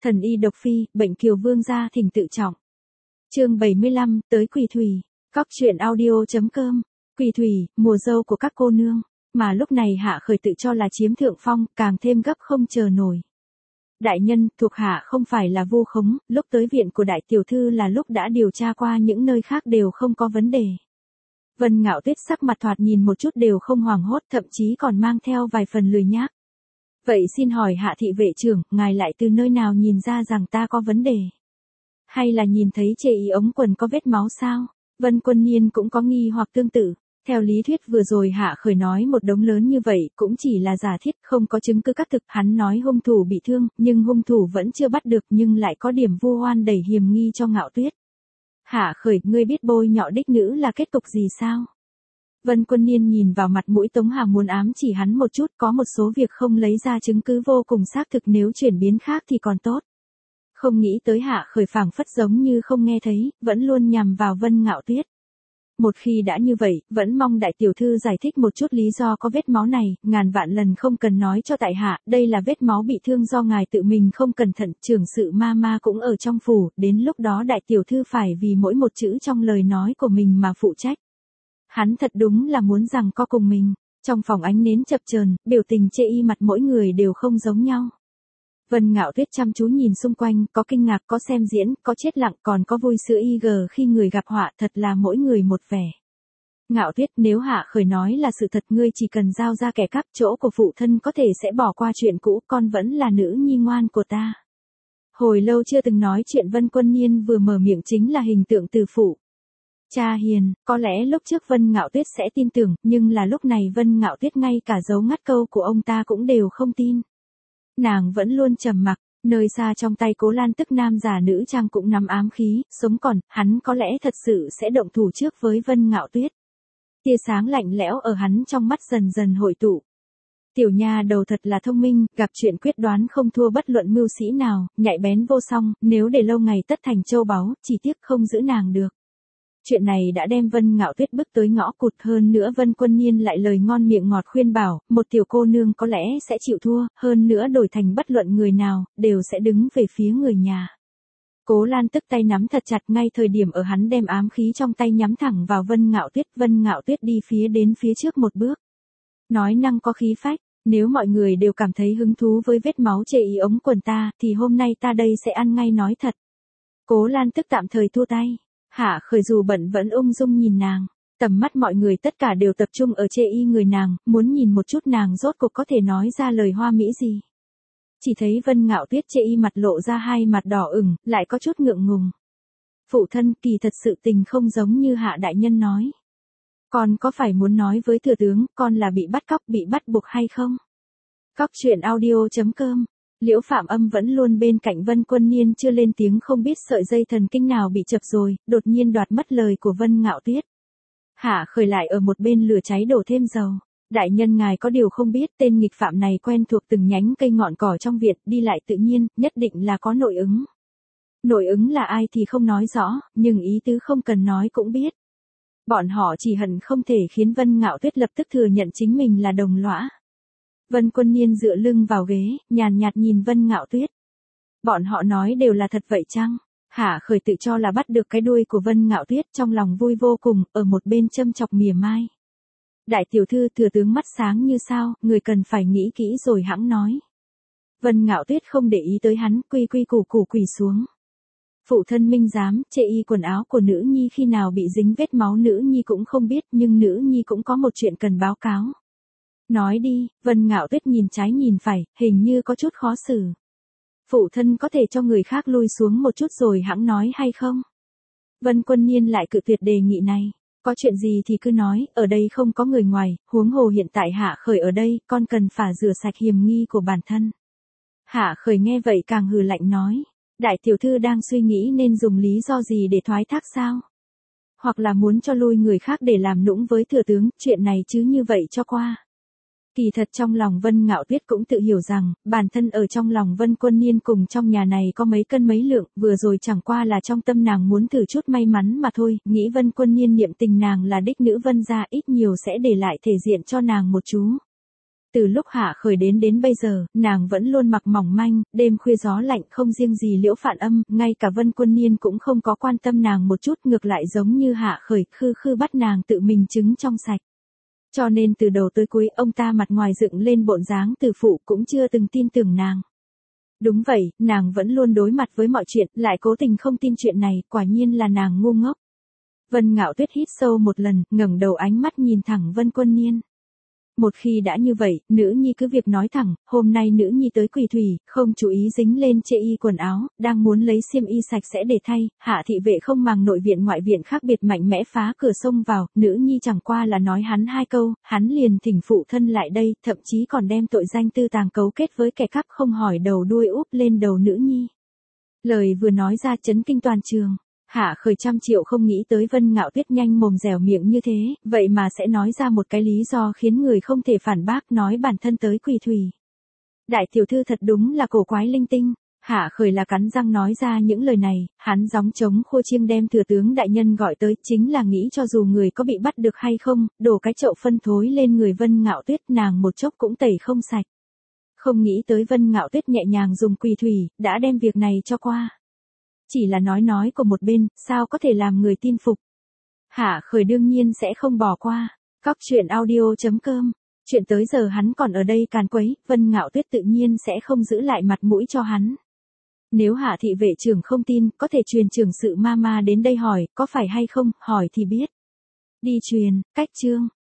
Thần y độc phi, bệnh kiều vương gia thỉnh tự trọng. Chương 75, tới Quỳ Thủy. Cóc truyện audio.com. Quỳ Thủy, mùa dâu của các cô nương. Mà lúc này Hạ Khởi tự cho là chiếm thượng phong, càng thêm gấp không chờ nổi. Đại nhân, thuộc hạ không phải là vu khống, lúc tới viện của đại tiểu thư là lúc đã điều tra qua những nơi khác đều không có vấn đề. Vân Ngạo Tuyết sắc mặt thoạt nhìn một chút đều không hoảng hốt, thậm chí còn mang theo vài phần lười nhác. Vậy xin hỏi Hạ thị vệ trưởng, ngài lại từ nơi nào nhìn ra rằng ta có vấn đề? Hay là nhìn thấy chệ ý ống quần có vết máu sao? Vân Quân Niên cũng có nghi hoặc tương tự. Theo lý thuyết vừa rồi Hạ Khởi nói một đống lớn như vậy cũng chỉ là giả thiết, không có chứng cứ xác thực. Hắn nói hung thủ bị thương, nhưng hung thủ vẫn chưa bắt được, nhưng lại có điểm vu oan đẩy hiểm nghi cho Ngạo Tuyết. Hạ Khởi, ngươi biết bôi nhọ đích nữ là kết cục gì sao? Vân Quân Niên nhìn vào mặt mũi Tống Hà muốn ám chỉ hắn một chút, có một số việc không lấy ra chứng cứ vô cùng xác thực, nếu chuyển biến khác thì còn tốt. Không nghĩ tới Hạ Khởi phảng phất giống như không nghe thấy, vẫn luôn nhằm vào Vân Ngạo Tuyết. Một khi đã như vậy, vẫn mong đại tiểu thư giải thích một chút lý do có vết máu này, ngàn vạn lần không cần nói cho tại hạ, đây là vết máu bị thương do ngài tự mình không cẩn thận, trưởng sự ma cũng ở trong phủ, đến lúc đó đại tiểu thư phải vì mỗi một chữ trong lời nói của mình mà phụ trách. Hắn thật đúng là muốn rằng co cùng mình. Trong phòng ánh nến chập chờn, biểu tình chê y mặt mỗi người đều không giống nhau. Vân Ngạo Tuyết chăm chú nhìn xung quanh, có kinh ngạc, có xem diễn, có chết lặng, còn có vui sữa y gờ khi người gặp họa, thật là mỗi người một vẻ. Ngạo Tuyết, nếu Hạ Khởi nói là sự thật, ngươi chỉ cần giao ra kẻ cắp, chỗ của phụ thân có thể sẽ bỏ qua chuyện cũ, con vẫn là nữ nhi ngoan của ta. Hồi lâu chưa từng nói chuyện, Vân Quân Niên vừa mở miệng chính là hình tượng từ phụ. Cha hiền, có lẽ lúc trước Vân Ngạo Tuyết sẽ tin tưởng, nhưng là lúc này Vân Ngạo Tuyết ngay cả dấu ngắt câu của ông ta cũng đều không tin. Nàng vẫn luôn trầm mặc, nơi xa trong tay Cố Lan tức nam giả nữ trang cũng nắm ám khí, sống còn, hắn có lẽ thật sự sẽ động thủ trước với Vân Ngạo Tuyết. Tia sáng lạnh lẽo ở hắn trong mắt dần dần hội tụ. Tiểu nha đầu thật là thông minh, gặp chuyện quyết đoán không thua bất luận mưu sĩ nào, nhạy bén vô song, nếu để lâu ngày tất thành châu báu, chỉ tiếc không giữ nàng được. Chuyện này đã đem Vân Ngạo Tuyết bước tới ngõ cụt, hơn nữa Vân Quân Niên lại lời ngon miệng ngọt khuyên bảo, một tiểu cô nương có lẽ sẽ chịu thua, hơn nữa đổi thành bất luận người nào, đều sẽ đứng về phía người nhà. Cố Lan tức tay nắm thật chặt, ngay thời điểm ở hắn đem ám khí trong tay nhắm thẳng vào Vân Ngạo Tuyết đi đến phía trước một bước. Nói năng có khí phách, nếu mọi người đều cảm thấy hứng thú với vết máu chệ ý ống quần ta, thì hôm nay ta đây sẽ ăn ngay nói thật. Cố Lan tức tạm thời thua tay. Hạ Khởi dù bận vẫn ung dung nhìn nàng, tầm mắt mọi người tất cả đều tập trung ở chê y người nàng, muốn nhìn một chút nàng rốt cuộc có thể nói ra lời hoa mỹ gì. Chỉ thấy Vân Ngạo Tuyết chê y mặt lộ ra hai mặt đỏ ửng, lại có chút ngượng ngùng. Phụ thân, kỳ thật sự tình không giống như Hạ đại nhân nói. Con có phải muốn nói với thừa tướng, con là bị bắt cóc, bị bắt buộc hay không? Cóc truyện audio.com. Liễu Phạm Âm vẫn luôn bên cạnh Vân Quân Niên chưa lên tiếng, không biết sợi dây thần kinh nào bị chập rồi, đột nhiên đoạt mất lời của Vân Ngạo Tuyết. Hạ Khởi lại ở một bên lửa cháy đổ thêm dầu. Đại nhân ngài có điều không biết, tên nghịch phạm này quen thuộc từng nhánh cây ngọn cỏ trong viện, đi lại tự nhiên, nhất định là có nội ứng. Nội ứng là ai thì không nói rõ, nhưng ý tứ không cần nói cũng biết. Bọn họ chỉ hận không thể khiến Vân Ngạo Tuyết lập tức thừa nhận chính mình là đồng lõa. Vân Quân Niên dựa lưng vào ghế, nhàn nhạt nhìn Vân Ngạo Tuyết. Bọn họ nói đều là thật vậy chăng? Hạ Khởi tự cho là bắt được cái đuôi của Vân Ngạo Tuyết, trong lòng vui vô cùng, ở một bên châm chọc mỉa mai. Đại tiểu thư, thừa tướng mắt sáng như sao, người cần phải nghĩ kỹ rồi hẵng nói. Vân Ngạo Tuyết không để ý tới hắn, quy củ quỳ xuống. Phụ thân minh giám, chê y quần áo của nữ nhi khi nào bị dính vết máu nữ nhi cũng không biết, nhưng nữ nhi cũng có một chuyện cần báo cáo. Nói đi. Vân Ngạo Tuyết nhìn trái nhìn phải, hình như có chút khó xử. Phụ thân có thể cho người khác lui xuống một chút rồi hẵng nói hay không? Vân Quân Niên lại cự tuyệt đề nghị này. Có chuyện gì thì cứ nói, ở đây không có người ngoài, huống hồ hiện tại Hạ Khởi ở đây, con cần phải rửa sạch hiểm nghi của bản thân. Hạ Khởi nghe vậy càng hừ lạnh nói. Đại tiểu thư đang suy nghĩ nên dùng lý do gì để thoái thác sao? Hoặc là muốn cho lui người khác để làm nũng với thừa tướng, chuyện này chứ như vậy cho qua. Kỳ thật trong lòng Vân Ngạo Tuyết cũng tự hiểu rằng, bản thân ở trong lòng Vân Quân Niên cùng trong nhà này có mấy cân mấy lượng, vừa rồi chẳng qua là trong tâm nàng muốn thử chút may mắn mà thôi, nghĩ Vân Quân Niên niệm tình nàng là đích nữ Vân gia, ít nhiều sẽ để lại thể diện cho nàng một chú. Từ lúc Hạ Khởi đến bây giờ, nàng vẫn luôn mặc mỏng manh, đêm khuya gió lạnh không riêng gì Liễu Phạn Âm, ngay cả Vân Quân Niên cũng không có quan tâm nàng một chút, ngược lại giống như Hạ Khởi khư khư bắt nàng tự mình trứng trong sạch. Cho nên từ đầu tới cuối ông ta mặt ngoài dựng lên bộn dáng từ phụ cũng chưa từng tin tưởng nàng. Đúng vậy, nàng vẫn luôn đối mặt với mọi chuyện, lại cố tình không tin chuyện này, quả nhiên là nàng ngu ngốc. Vân Ngạo Tuyết hít sâu một lần, ngẩng đầu ánh mắt nhìn thẳng Vân Quân Niên. Một khi đã như vậy, nữ nhi cứ việc nói thẳng, hôm nay nữ nhi tới Quỳ Thủy, không chú ý dính lên chê y quần áo, đang muốn lấy xiêm y sạch sẽ để thay, Hạ thị vệ không màng nội viện ngoại viện khác biệt mạnh mẽ phá cửa xông vào, nữ nhi chẳng qua là nói hắn 2 câu, hắn liền thỉnh phụ thân lại đây, thậm chí còn đem tội danh tư tàng cấu kết với kẻ cắp không hỏi đầu đuôi úp lên đầu nữ nhi. Lời vừa nói ra chấn kinh toàn trường. Hạ Khởi trăm triệu không nghĩ tới Vân Ngạo Tuyết nhanh mồm dẻo miệng như thế, vậy mà sẽ nói ra một cái lý do khiến người không thể phản bác, nói bản thân tới Quỳ Thủy. Đại tiểu thư thật đúng là cổ quái linh tinh. Hạ Khởi là cắn răng nói ra những lời này, hắn gióng trống khua chiêng đem thừa tướng đại nhân gọi tới, chính là nghĩ cho dù người có bị bắt được hay không, đổ cái chậu phân thối lên người Vân Ngạo Tuyết, nàng một chốc cũng tẩy không sạch. Không nghĩ tới Vân Ngạo Tuyết nhẹ nhàng dùng Quỳ Thủy, đã đem việc này cho qua. Chỉ là nói của một bên, sao có thể làm người tin phục. Hạ Khởi đương nhiên sẽ không bỏ qua. Cóc truyện audio.com. Chuyện tới giờ hắn còn ở đây càn quấy, Vân Ngạo Tuyết tự nhiên sẽ không giữ lại mặt mũi cho hắn. Nếu Hạ thị vệ trưởng không tin, có thể truyền trưởng sự Mama đến đây hỏi, có phải hay không, hỏi thì biết. Đi truyền, cách chương.